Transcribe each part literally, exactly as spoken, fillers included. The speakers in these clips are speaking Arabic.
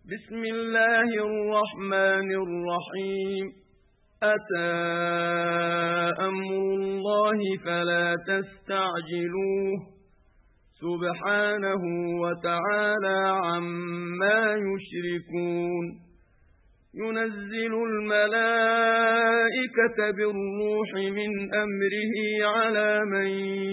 بسم الله الرحمن الرحيم أتى أمر الله فلا تستعجلوه سبحانه وتعالى عما يشركون ينزل الملائكة بالروح من أمره على من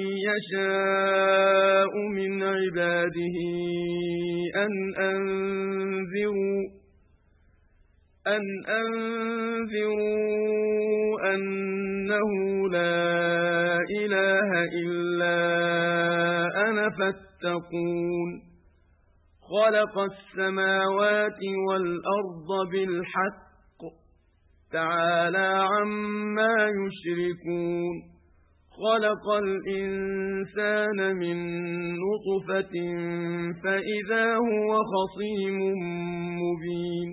يشاء من عباده أن أنذروا أن أنذروا أنه لا إله إلا أنا فاتقون خلق السماوات والأرض بالحق تعالى عما يشركون خلق الإنسان من نطفة فإذا هو خصيم مبين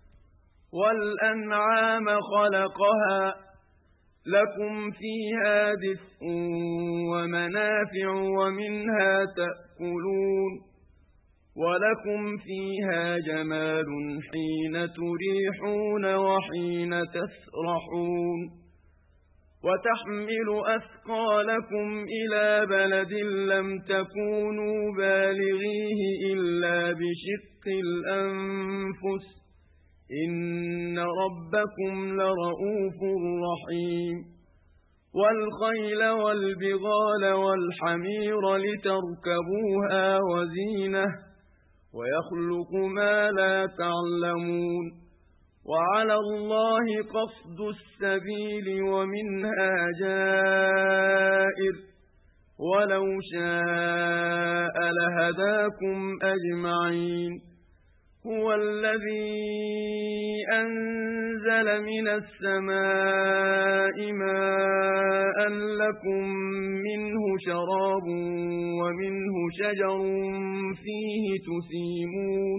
والأنعام خلقها لكم فيها دفء ومنافع ومنها تأكلون ولكم فيها جمال حين تريحون وحين تسرحون وتحمل أثقالكم إلى بلد لم تكونوا بالغيه إلا بشق الأنفس إن ربكم لرؤوف رحيم والخيل والبغال والحمير لتركبوها وزينة ويخلق ما لا تعلمون وعلى الله قصد السبيل ومنها جائر ولو شاء لهداكم أجمعين هو الذي أنزل من السماء ماء لكم منه شراب ومنه شجر فيه تسيمون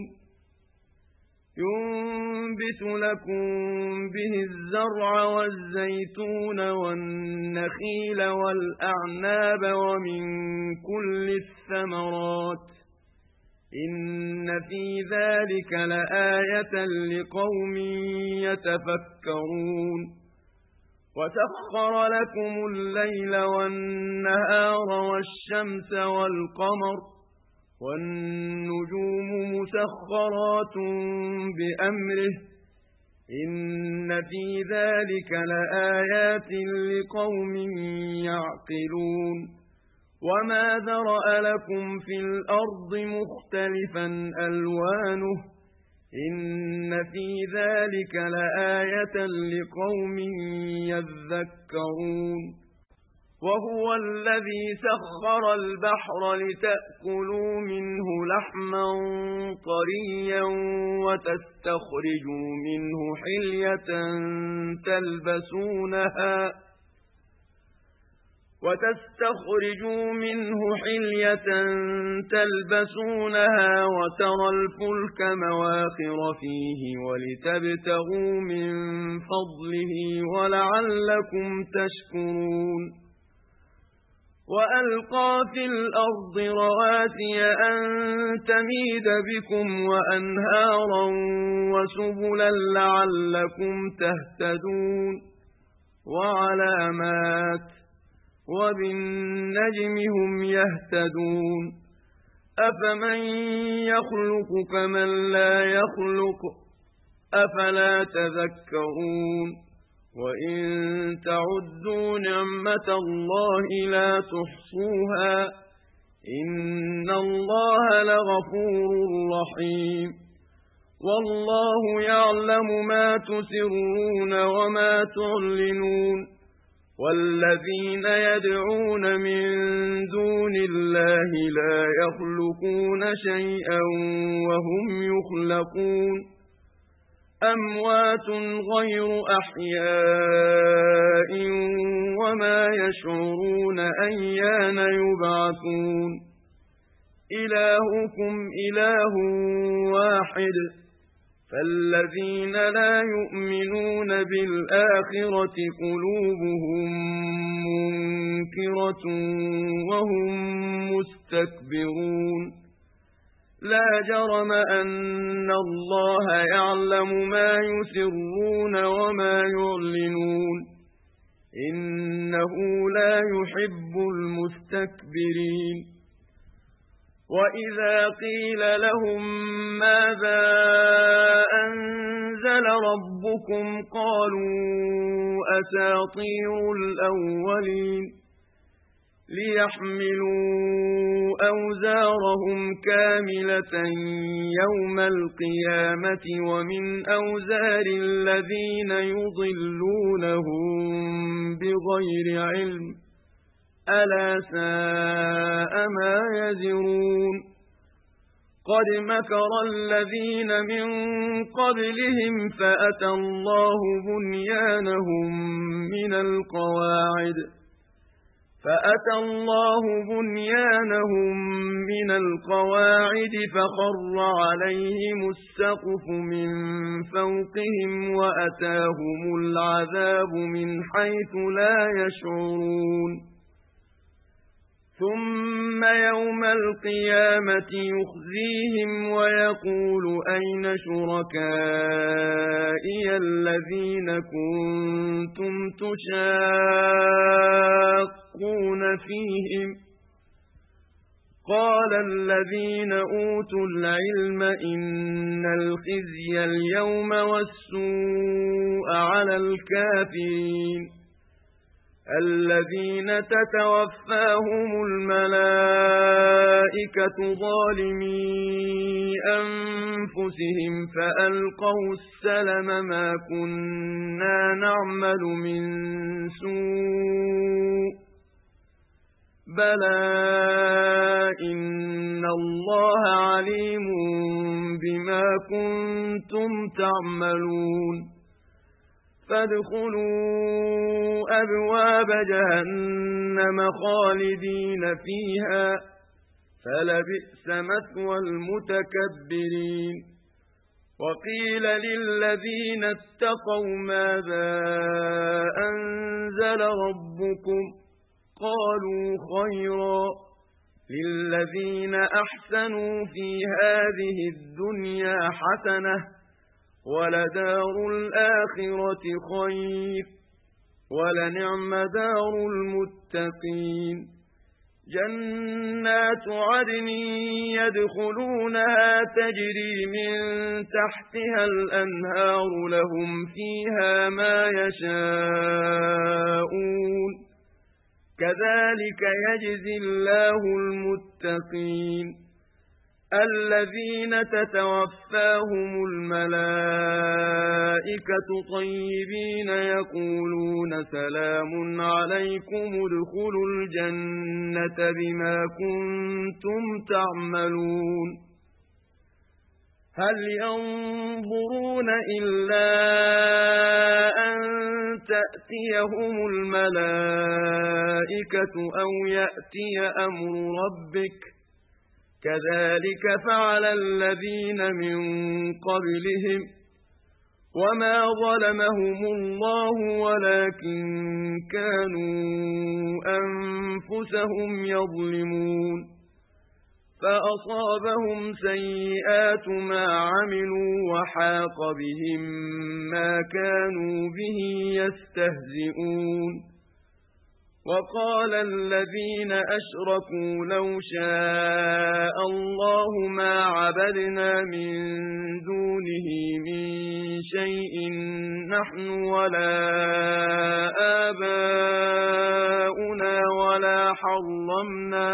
ينبت لكم به الزرع والزيتون والنخيل والأعناب ومن كل الثمرات إن في ذلك لآية لقوم يتفكرون وسخر لكم الليل والنهار والشمس والقمر والنجوم مسخرات بأمره إن في ذلك لآيات لقوم يعقلون وما ذرأ لكم في الأرض مختلفا ألوانه إن في ذلك لآية لقوم يذكرون وهو الذي سخر البحر لتأكلوا منه لحما طريا وتستخرجوا منه حلية تلبسونها وتستخرجوا منه حلية تلبسونها وترى الفلك مواخر فيه ولتبتغوا من فضله ولعلكم تشكرون وألقى في الأرض رواسي أن تميد بكم وأنهارا وسبلا لعلكم تهتدون وعلامات وبالنجم هم يهتدون أفمن يخلق كمن لا يخلق أفلا تذكرون وإن تعدوا نعمة الله لا تحصوها إن الله لغفور رحيم والله يعلم ما تسرون وما تعلنون والذين يدعون من دون الله لا يخلقون شيئا وهم يخلقون أموات غير أحياء وما يشعرون أيان يبعثون إلهكم إله واحد فالذين لا يؤمنون بالآخرة قلوبهم منكرة وهم مستكبرون لا جرم أن الله يعلم ما يسرون وما يعلنون إنه لا يحب المستكبرين وإذا قيل لهم ماذا أنزل ربكم قالوا أساطير الأولين ليحملوا أوزارهم كاملة يوم القيامة ومن أوزار الذين يضلونهم بغير علم ألا ساء ما يزرون قد مكر الذين من قبلهم فأتى الله بنيانهم من القواعد فأتى الله بنيانهم من القواعد فخر عليهم السقف من فوقهم وأتاهم العذاب من حيث لا يشعرون ثم يوم القيامة يخزيهم ويقول أين شركائي الذين كنتم تشاقون فيهم قال الذين أوتوا العلم إن الخزي اليوم والسوء على الكافرين الذين تتوفاهم الملائكة ظالمي أنفسهم فألقوا السلم ما كنا نعمل من سوء بلى إن الله عليم بما كنتم تعملون فادخلوا أبواب جهنم خالدين فيها فلبئس مثوى المتكبرين وقيل للذين اتقوا ماذا أنزل ربكم قالوا خيرا للذين أحسنوا في هذه الدنيا حسنة ولدار الآخرة خير ولنعم دار المتقين جنات عدن يدخلونها تجري من تحتها الأنهار لهم فيها ما يشاءون كذلك يجزي الله المتقين الذين تتوفاهم الملائكة طيبين يقولون سلام عليكم ادخلوا الجنة بما كنتم تعملون هل ينظرون إلا أن تأتيهم الملائكة أو يأتي أمر ربك كذلك فعل الذين من قبلهم وما ظلمهم الله ولكن كانوا أنفسهم يظلمون فأصابهم سيئات ما عملوا وحاق بهم ما كانوا به يستهزئون وقال الذين أشركوا لو شاء الله ما عبدنا من دونه من شيء نحن ولا آباؤنا ولا حرمنا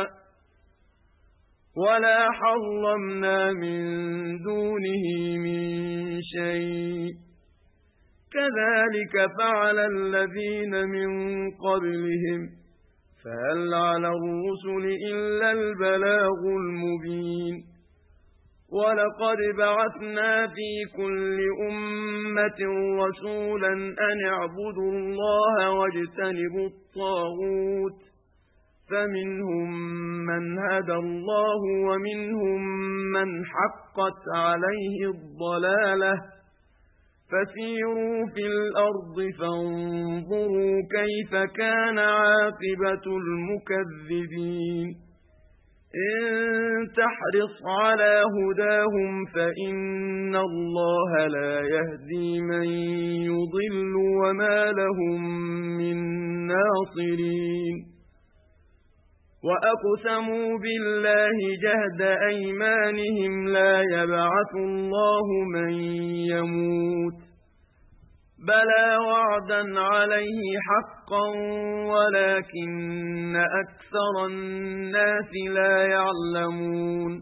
ولا حرمنا من دونه من شيء كذلك فعل الذين من قبلهم فهل على الرسل إلا البلاغ المبين ولقد بعثنا في كل أمة رسولا أن اعبدوا الله واجتنبوا الطاغوت فمنهم من هدى الله ومنهم من حقت عليه الضلالة فسيروا في الأرض فانظروا كيف كان عاقبة المكذبين إن تحرص على هداهم فإن الله لا يهدي من يضل وما لهم من ناصرين وأقسموا بالله جهد أيمانهم لا يبعث الله من يموت بلى وعدا عليه حقا ولكن أكثر الناس لا يعلمون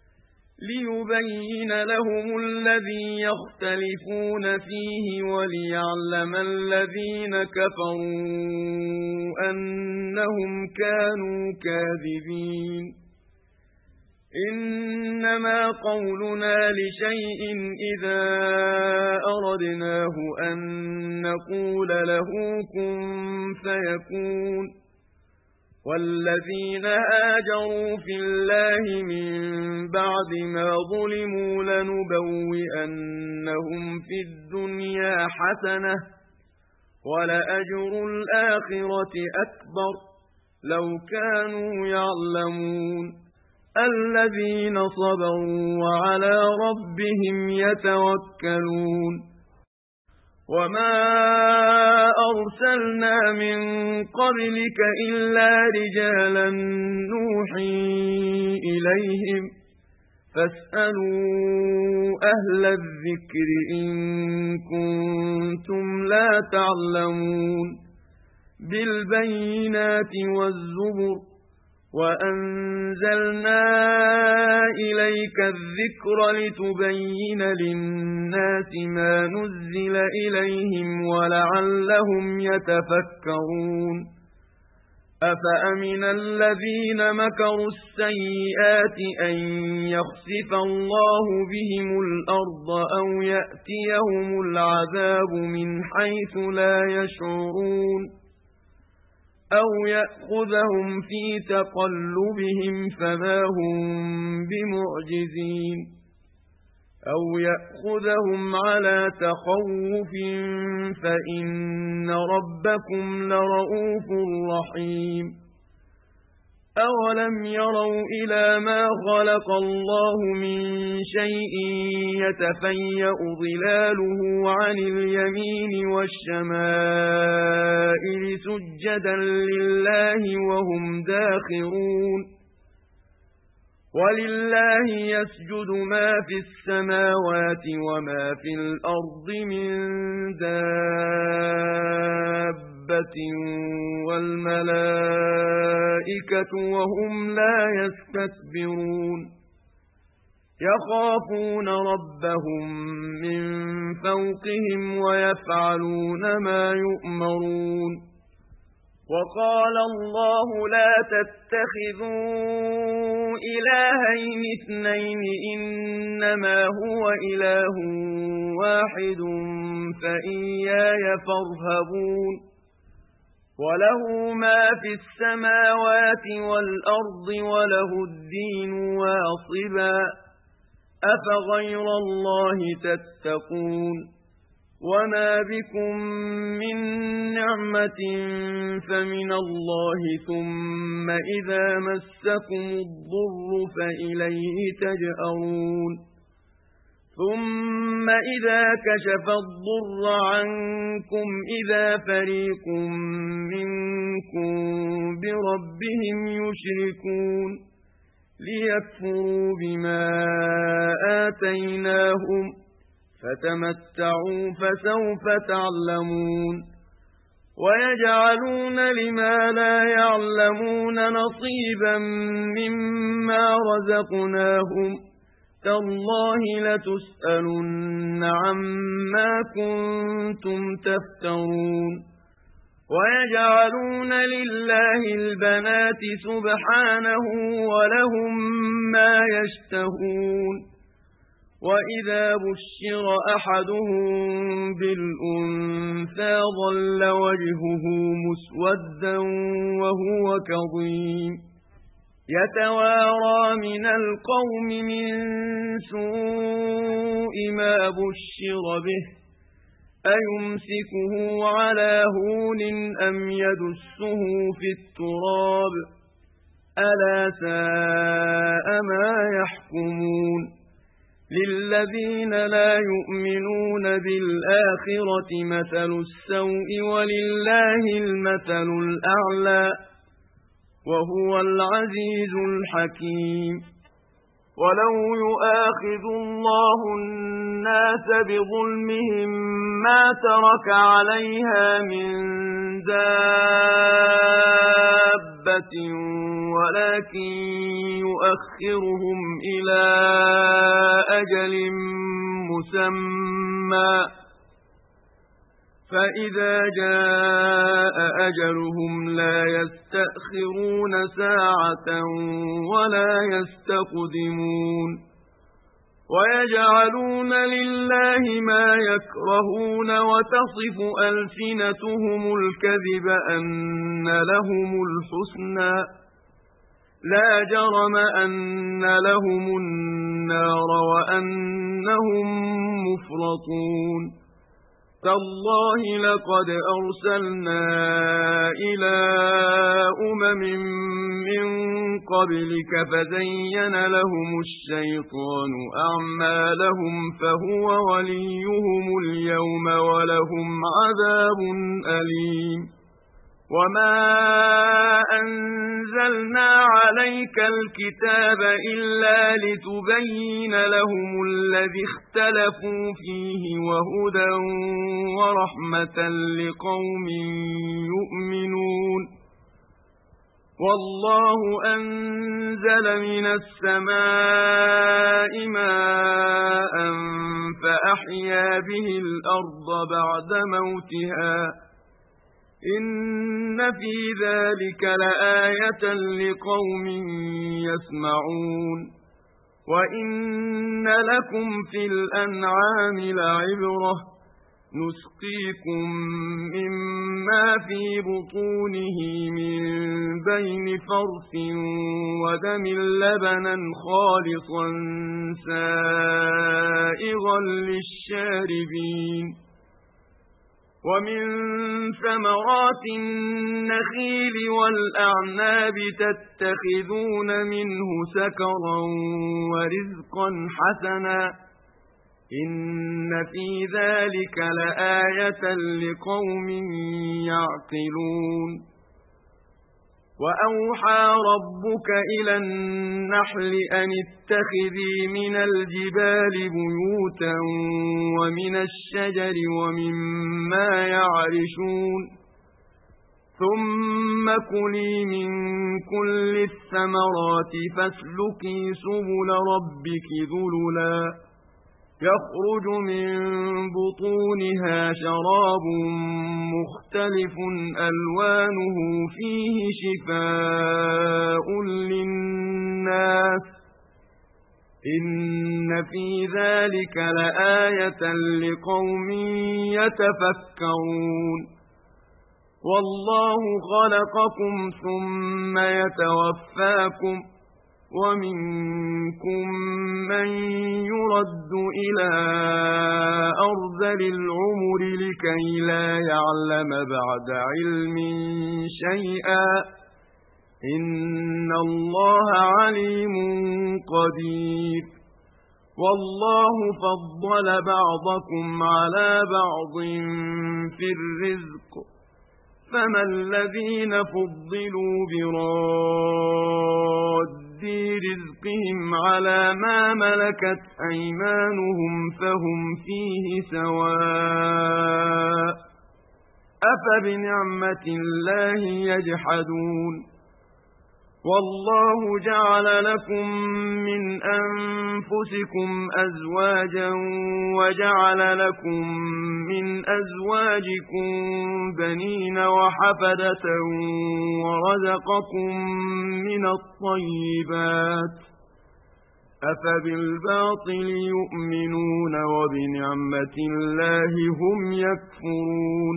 ليبين لهم الذي يختلفون فيه وليعلم الذين كفروا أنهم كانوا كاذبين إنما قولنا لشيء إذا أردناه أن نقول له كن فيكون والذين هاجروا في الله من بعد ما ظلموا لنبوئنهم في الدنيا حسنة ولأجر الآخرة أكبر لو كانوا يعلمون الذين صبروا وعلى ربهم يتوكلون وما أرسلنا من قبلك إلا رجالا نوحي إليهم فاسألوا أهل الذكر إن كنتم لا تعلمون بالبينات والزبر وأنزلنا إليك الذكر لتبين للناس ما نزل إليهم ولعلهم يتفكرون أفأمن الذين مكروا السيئات أن يخسف الله بهم الأرض أو يأتيهم العذاب من حيث لا يشعرون أو يأخذهم في تقلبهم فما هم بمعجزين أو يأخذهم على تخوف فإن ربكم لرؤوف رحيم أولم يروا إلى ما خلق الله من شيء يتفيأ ظلاله عن اليمين والشمائل سجدا لله وهم داخرون ولله يسجد ما في السماوات وما في الأرض من دابة والملائكة وهم لا يستكبرون يخافون ربهم من فوقهم ويفعلون ما يؤمرون وقال الله لا تتخذوا إلهين اثنين إنما هو إله واحد فإياي فارهبون وله ما في السماوات والأرض وله الدين واصبا أفغير الله تتقون وما بكم من نعمة فمن الله ثم إذا مسكم الضر فإليه تجأرون ثم إذا كشف الضر عنكم إذا فريق منكم بربهم يشركون ليكفروا بما آتيناهم فتمتعوا فسوف تعلمون ويجعلون لما لا يعلمون نصيبا مما رزقناهم تالله لتسألن عما كنتم تفترون ويجعلون لله البنات سبحانه ولهم ما يشتهون وإذا بشر أحدهم بالأنثى ظل وجهه مسودا وهو كظيم يتوارى من القوم من سوء ما بشر به أيمسكه على هون أم يدسه في التراب ألا ساء ما يحكمون للذين لا يؤمنون بالآخرة مثل السوء ولله المثل الأعلى وهو العزيز الحكيم ولو يؤاخذ الله الناس بظلمهم ما ترك عليها من دابة ولكن يؤخرهم إلى أجل مسمى فإذا جاء أجلهم لا يستأخرون ساعة ولا يستقدمون ويجعلون لله ما يكرهون وتصف ألسنتهم الكذب أن لهم الحسنى لا جرم أن لهم النار وأنهم مفرطون تالله لقد أرسلنا إلى أمم من قبلك فزين لهم الشيطان أعمالهم فهو وليهم اليوم ولهم عذاب أليم وما أنزلنا عليك الكتاب إلا لتبين لهم الذي اختلفوا فيه وهدى ورحمة لقوم يؤمنون والله أنزل من السماء ماء فأحيا به الأرض بعد موتها إن في ذلك لآية لقوم يسمعون وإن لكم في الأنعام لعبرة نسقيكم مما في بطونه من بين فرث ودم لبنا خالصا سائغا للشاربين ومن ثمرات النخيل والأعناب تتخذون منه سكرا ورزقا حسنا إن في ذلك لآية لقوم يعقلون وأوحى ربك إلى النحل أن اتخذي من الجبال بيوتا ومن الشجر ومما يعرشون ثم كلي من كل الثمرات فاسلكي سبل ربك ذللا يخرج من بطونها شراب مختلف ألوانه فيه شفاء للناس إن في ذلك لآية لقوم يتفكرون والله خلقكم ثم يتوفاكم ومنكم من يرد إلى أرذل العمر لكي لا يعلم بعد علم شيئا إن الله عليم قدير والله فضل بعضكم على بعض في الرزق فما الذين فضلوا براد رزقهم على ما ملكت أيمانهم فهم فيه سواء أفبنعمة الله يجحدون والله جعل لكم من أنفسكم أزواجا وجعل لكم من أزواجكم بنين وحفدة ورزقكم من الطيبات أفبالباطل يؤمنون وبنعمة الله هم يكفرون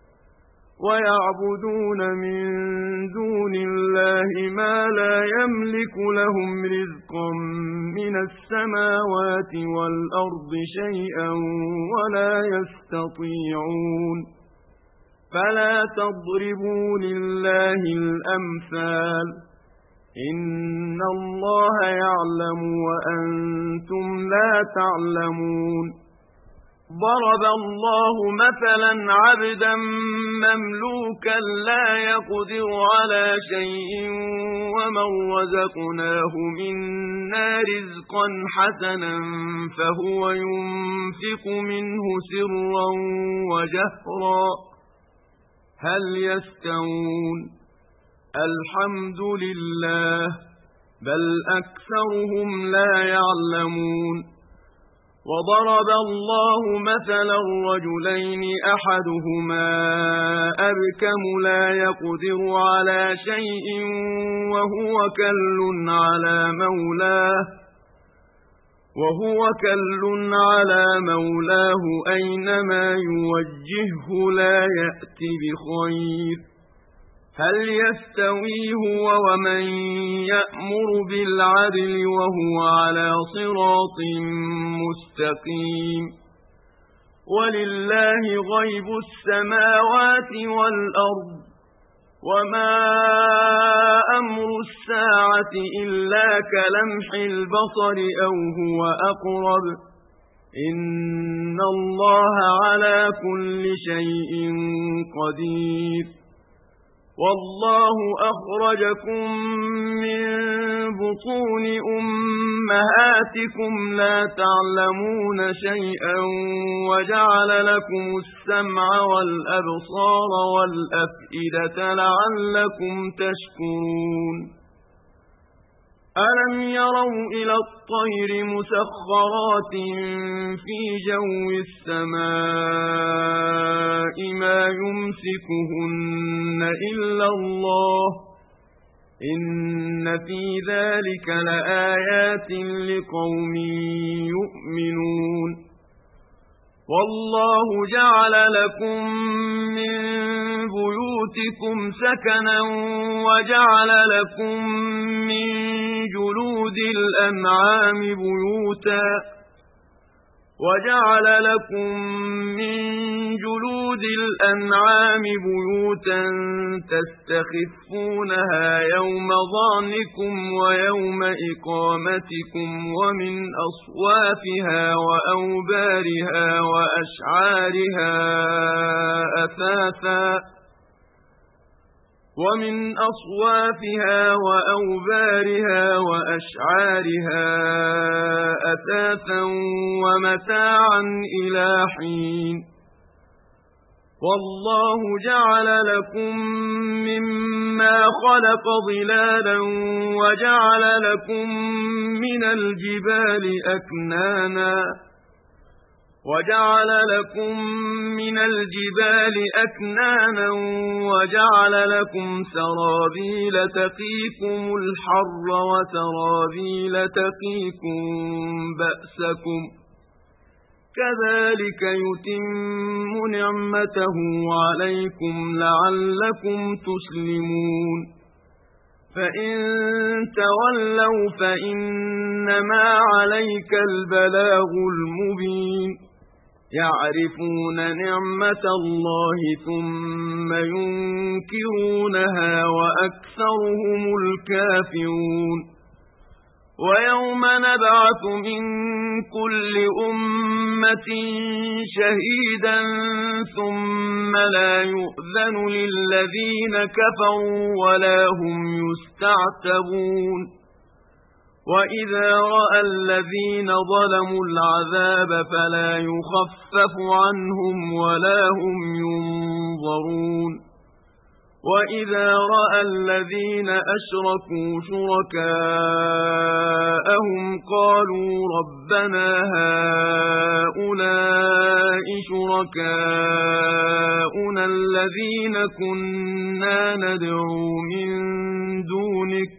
ويعبدون من دون الله ما لا يملك لهم رزقا من السماوات والأرض شيئا ولا يستطيعون فلا تضربوا لله الأمثال إن الله يعلم وأنتم لا تعلمون ضرب الله مثلا عبدا مملوكا لا يقدر على شيء ومن رزقناه منا رزقا حسنا فهو ينفق منه سرا وجهرا هل يستوون الحمد لله بل أكثرهم لا يعلمون وضرب الله مثلا رجلين أحدهما أبكم لا يقدر على شيء وهو كل على مولاه وهو كل على مولاه أينما يوجهه لا يأتي بخير هل يستوي هو ومن يأمر بالعدل وهو على صراط مستقيم ولله غيب السماوات والأرض وما أمر الساعة إلا كلمح البصر أو هو أقرب إن الله على كل شيء قدير والله أخرجكم من بطون أمهاتكم لا تعلمون شيئا وجعل لكم السمع والأبصار والأفئدة لعلكم تشكرون ألم يروا إلى الطير مسخرات في جو السماء ما يمسكهن إلا الله إن في ذلك لآيات لقوم يؤمنون والله جعل لكم من بيوتكم سكنا وجعل لكم من جلود الأنعام بيوتا وجعل لكم من جلود الأنعام بيوتا تستخفونها يوم ظعنكم ويوم إقامتكم ومن أصوافها وأوبارها وأشعارها أثاثا ومن أصوافها وأوبارها وأشعارها أثاثا ومتاعا إلى حين والله جعل لكم مما خلق ظلالا وجعل لكم من الجبال أكنانا وجعل لكم من الجبال أكنانا وجعل لكم سرابيل تقيكم الحر وسرابيل تقيكم بأسكم كذلك يتم نعمته عليكم لعلكم تسلمون فإن تولوا فإنما عليك البلاغ المبين يعرفون نعمة الله ثم ينكرونها وأكثرهم الكافرون ويوم نبعث من كل أمة شهيدا ثم لا يؤذن للذين كفروا ولا هم يستعتبون وإذا رأى الذين ظلموا العذاب فلا يخفف عنهم ولا هم ينظرون وإذا رأى الذين أشركوا شركاءهم قالوا ربنا هؤلاء شركاؤنا الذين كنا ندعو من دونك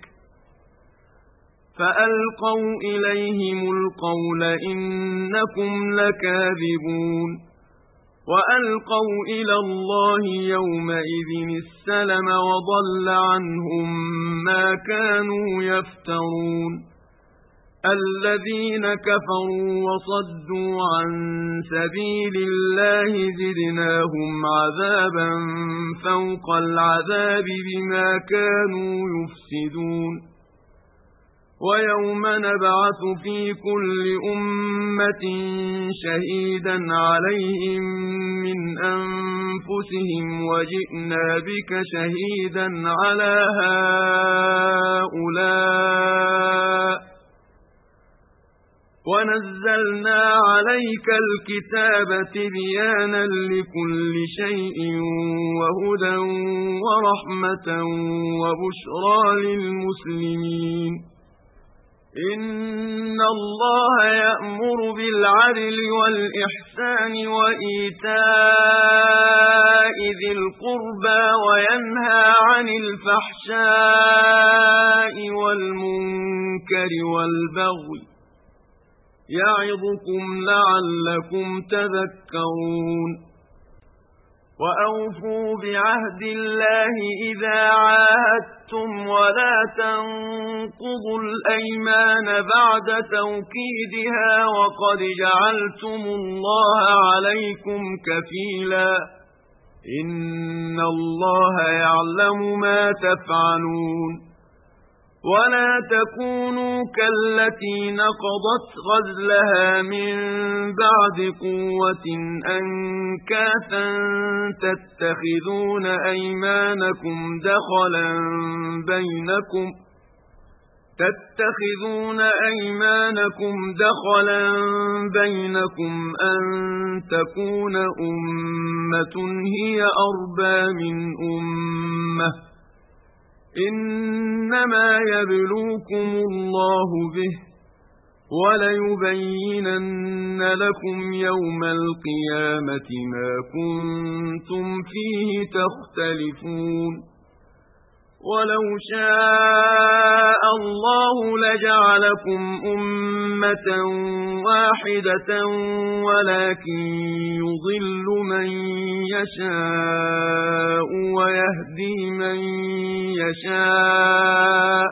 فألقوا إليهم القول إنكم لكاذبون وألقوا إلى الله يومئذ السلم وضل عنهم ما كانوا يفترون الذين كفروا وصدوا عن سبيل الله زدناهم عذابا فوق العذاب بما كانوا يفسدون ويوم نبعث في كل أمة شهيدا عليهم من أنفسهم وجئنا بك شهيدا على هؤلاء ونزلنا عليك الكتاب تبيانا لكل شيء وهدى ورحمة وبشرى للمسلمين إن الله يأمر بالعدل والإحسان وإيتاء ذي القربى وينهى عن الفحشاء والمنكر والبغي يعظكم لعلكم تذكرون وأوفوا بعهد الله إذا عاهدتم ولا تنقضوا الأيمان بعد توكيدها وقد جعلتم الله عليكم كفيلا إن الله يعلم ما تفعلون ولا تكونوا كالتي نقضت غزلها من بعد قوة أنكاثا تتخذون أيمانكم دخلا بينكم تتخذون أيمانكم دخلا بينكم أن تكون أمة هي أربى من أمة إنما يبلوكم الله به وليبينن لكم يوم القيامة ما كنتم فيه تختلفون ولو شاء الله لجعلكم أمة واحدة ولكن يضل من يشاء ويهدي من يشاء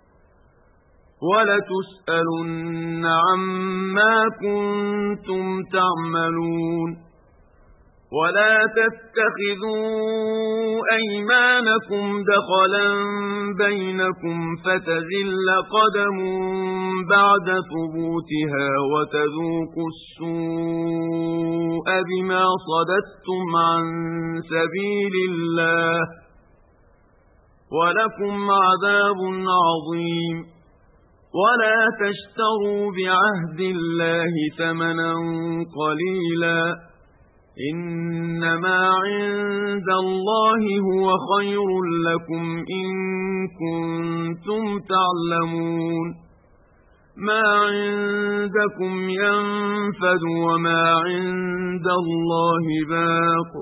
ولتسألن عما كنتم تعملون ولا تتخذوا أيمانكم دخلا بينكم فتزل قدم بعد ثبوتها وتذوقوا السوء بما صددتم عن سبيل الله ولكم عذاب عظيم ولا تشتروا بعهد الله ثمنا قليلا إنما عند الله هو خير لكم إن كنتم تعلمون ما عندكم ينفد وما عند الله باق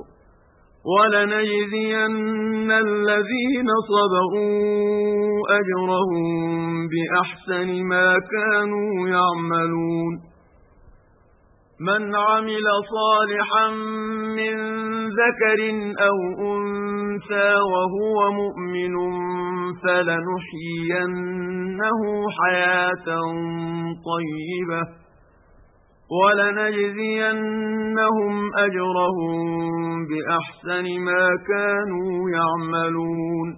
ولنجزين الذين صبروا أجرهم بأحسن ما كانوا يعملون من عمل صالحا من ذكر أو أنثى وهو مؤمن فلنحيينه حياة طيبة ولنجزينهم أجرهم بأحسن ما كانوا يعملون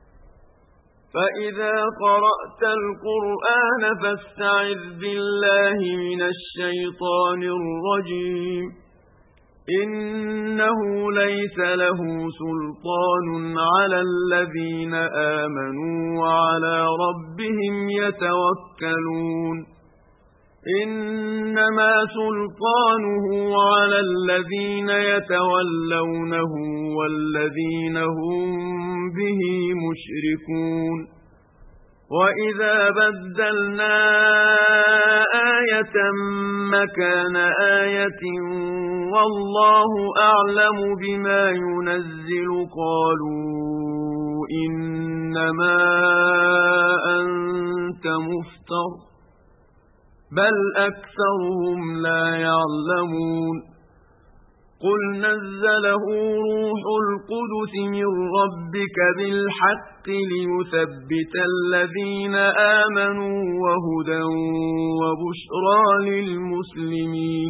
فإذا قرأت القرآن فاستعذ بالله من الشيطان الرجيم إنه ليس له سلطان على الذين آمنوا وعلى ربهم يتوكلون إنما سلطانه على الذين يتولونه والذين هم به مشركون وإذا بدلنا آية مكان آية والله أعلم بما ينزل قالوا إنما أنت مفتر بل أكثرهم لا يعلمون قل نزله روح القدس من ربك بالحق ليثبت الذين آمنوا وهدى وبشرى للمسلمين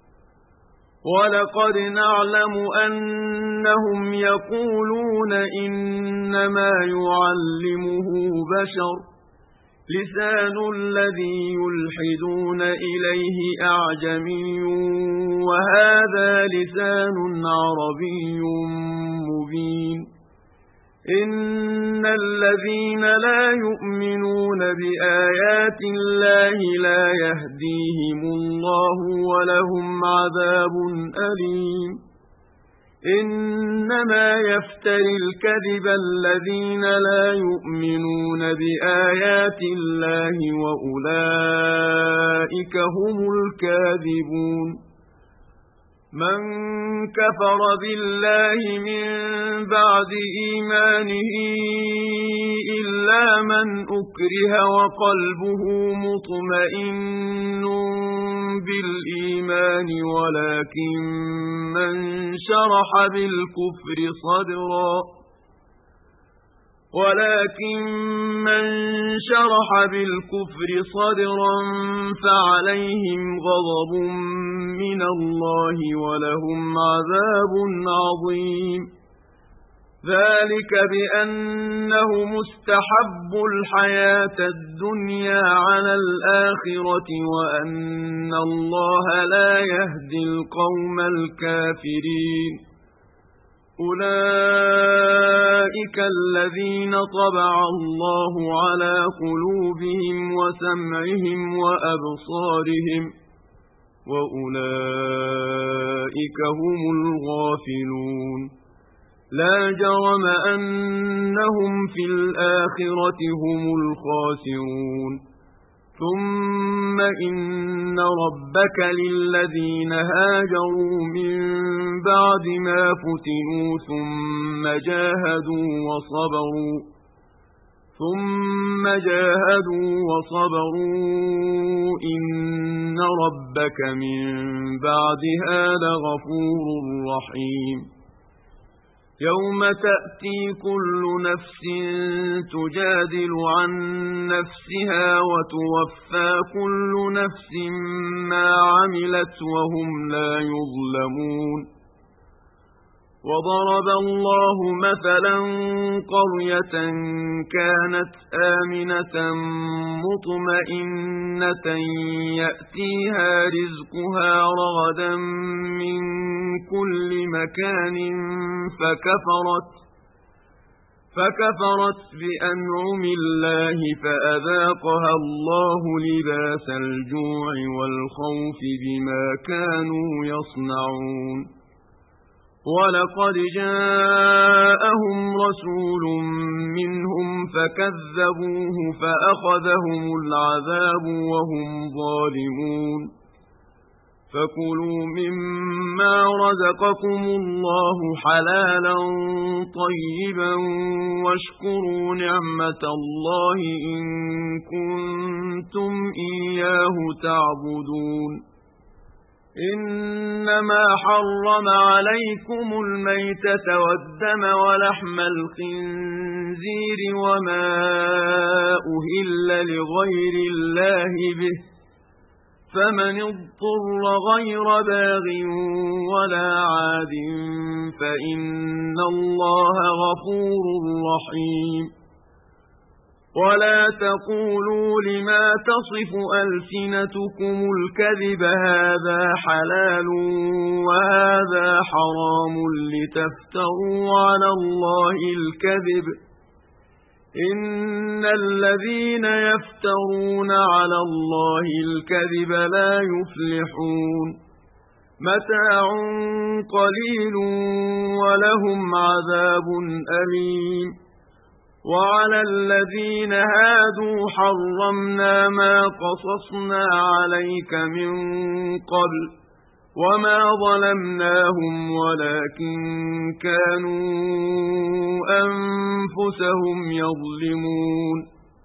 ولقد نعلم أنهم يقولون إنما يعلمه بشر لسان الذي يلحدون إليه أعجمي وهذا لسان عربي مبين إن الذين لا يؤمنون بآيات الله لا يهديهم الله ولهم عذاب أليم إنما يفتري الكذب الذين لا يؤمنون بآيات الله وأولئك هم الكاذبون من كفر بالله من بعد إيمانه إلا من أكره وقلبه مطمئن بالإيمان ولكن من شرح بالكفر صدرا ولكن من شرح بالكفر صدرا فعليهم غضب من الله ولهم عذاب عظيم ذلك بأنه مستحب الحياة الدنيا على الآخرة وأن الله لا يهدي القوم الكافرين أولئك الذين طبع الله على قلوبهم وسمعهم وأبصارهم وأولئك هم الغافلون لا جرم أنهم في الآخرة هم الخاسرون ثم إن ربك للذين هاجروا من بعد ما فتنوا ثم جاهدوا وصبروا ثم جاهدوا وصبروا إن ربك من بعدها لغفور رحيم يوم تأتي كل نفس تجادل عن نفسها وتوفى كل نفس ما عملت وهم لا يظلمون وضرب الله مثلا قرية كانت آمنة مطمئنة يأتيها رزقها رغدا من كل مكان فكفرت فكفرت بأنعم الله فأذاقها الله لباس الجوع والخوف بما كانوا يصنعون ولقد جاءهم رسول منهم فكذبوه فأخذهم العذاب وهم ظالمون فكلوا مما رزقكم الله حلالا طيبا واشكروا نعمة الله إن كنتم إياه تعبدون إنما حرم عليكم الميتة والدم ولحم الخنزير وما أهل لغير الله به فمن اضطر غير باغ ولا عاد فإن الله غفور رحيم ولا تقولوا لما تصف ألسنتكم الكذب هذا حلال وهذا حرام لتفتروا على الله الكذب إن الذين يفترون على الله الكذب لا يفلحون متاع قليل ولهم عذاب أليم وعلى الذين هادوا حرمنا ما قصصنا عليك من قبل وما ظلمناهم ولكن كانوا أنفسهم يظلمون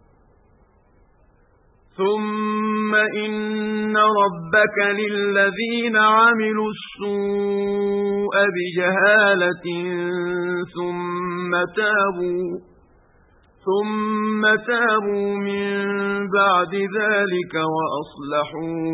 ثم إن ربك للذين عملوا السوء بجهالة ثم تابوا ثم تابوا من بعد ذلك وأصلحوا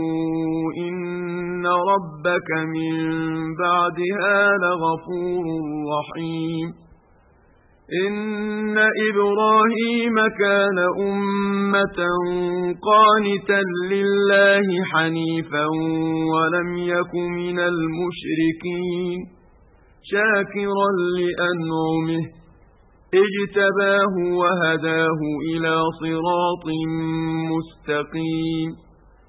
إن ربك من بعدها لغفور رحيم إن إبراهيم كان أمة قانتا لله حنيفا ولم يك من المشركين شاكرا لأنعمه اجتباه وهداه إلى صراط مستقيم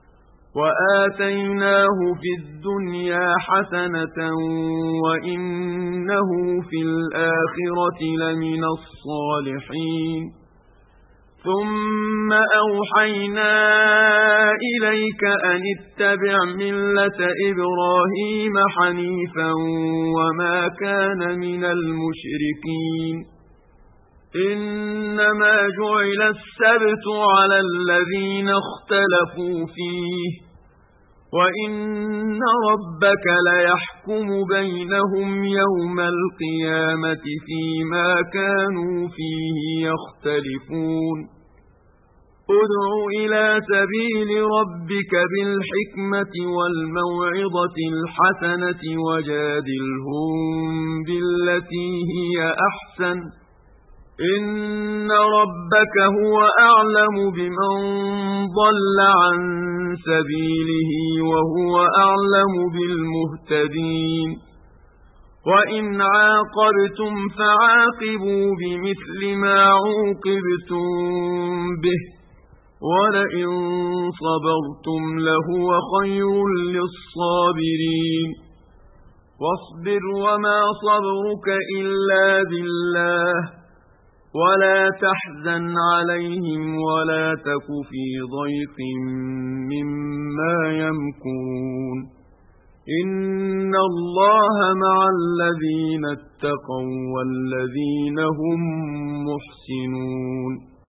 وآتيناه في الدنيا حسنة وإنه في الآخرة لمن الصالحين ثم أوحينا إليك أن اتبع ملة إبراهيم حنيفا وما كان من المشركين إنما جعل السبت على الذين اختلفوا فيه وإن ربك ليحكم بينهم يوم القيامة فيما كانوا فيه يختلفون ادع إلى سبيل ربك بالحكمة والموعظة الحسنة وجادلهم بالتي هي أحسن إن ربك هو أعلم بمن ضل عن سبيله وهو أعلم بالمهتدين وإن عاقبتم فعاقبوا بمثل ما عوقبتم به ولئن صبرتم لهو خير للصابرين واصبر وما صبرك إلا بالله ولا تحزن عليهم ولا تك في ضيق مما يمكرون إن الله مع الذين اتقوا والذين هم محسنون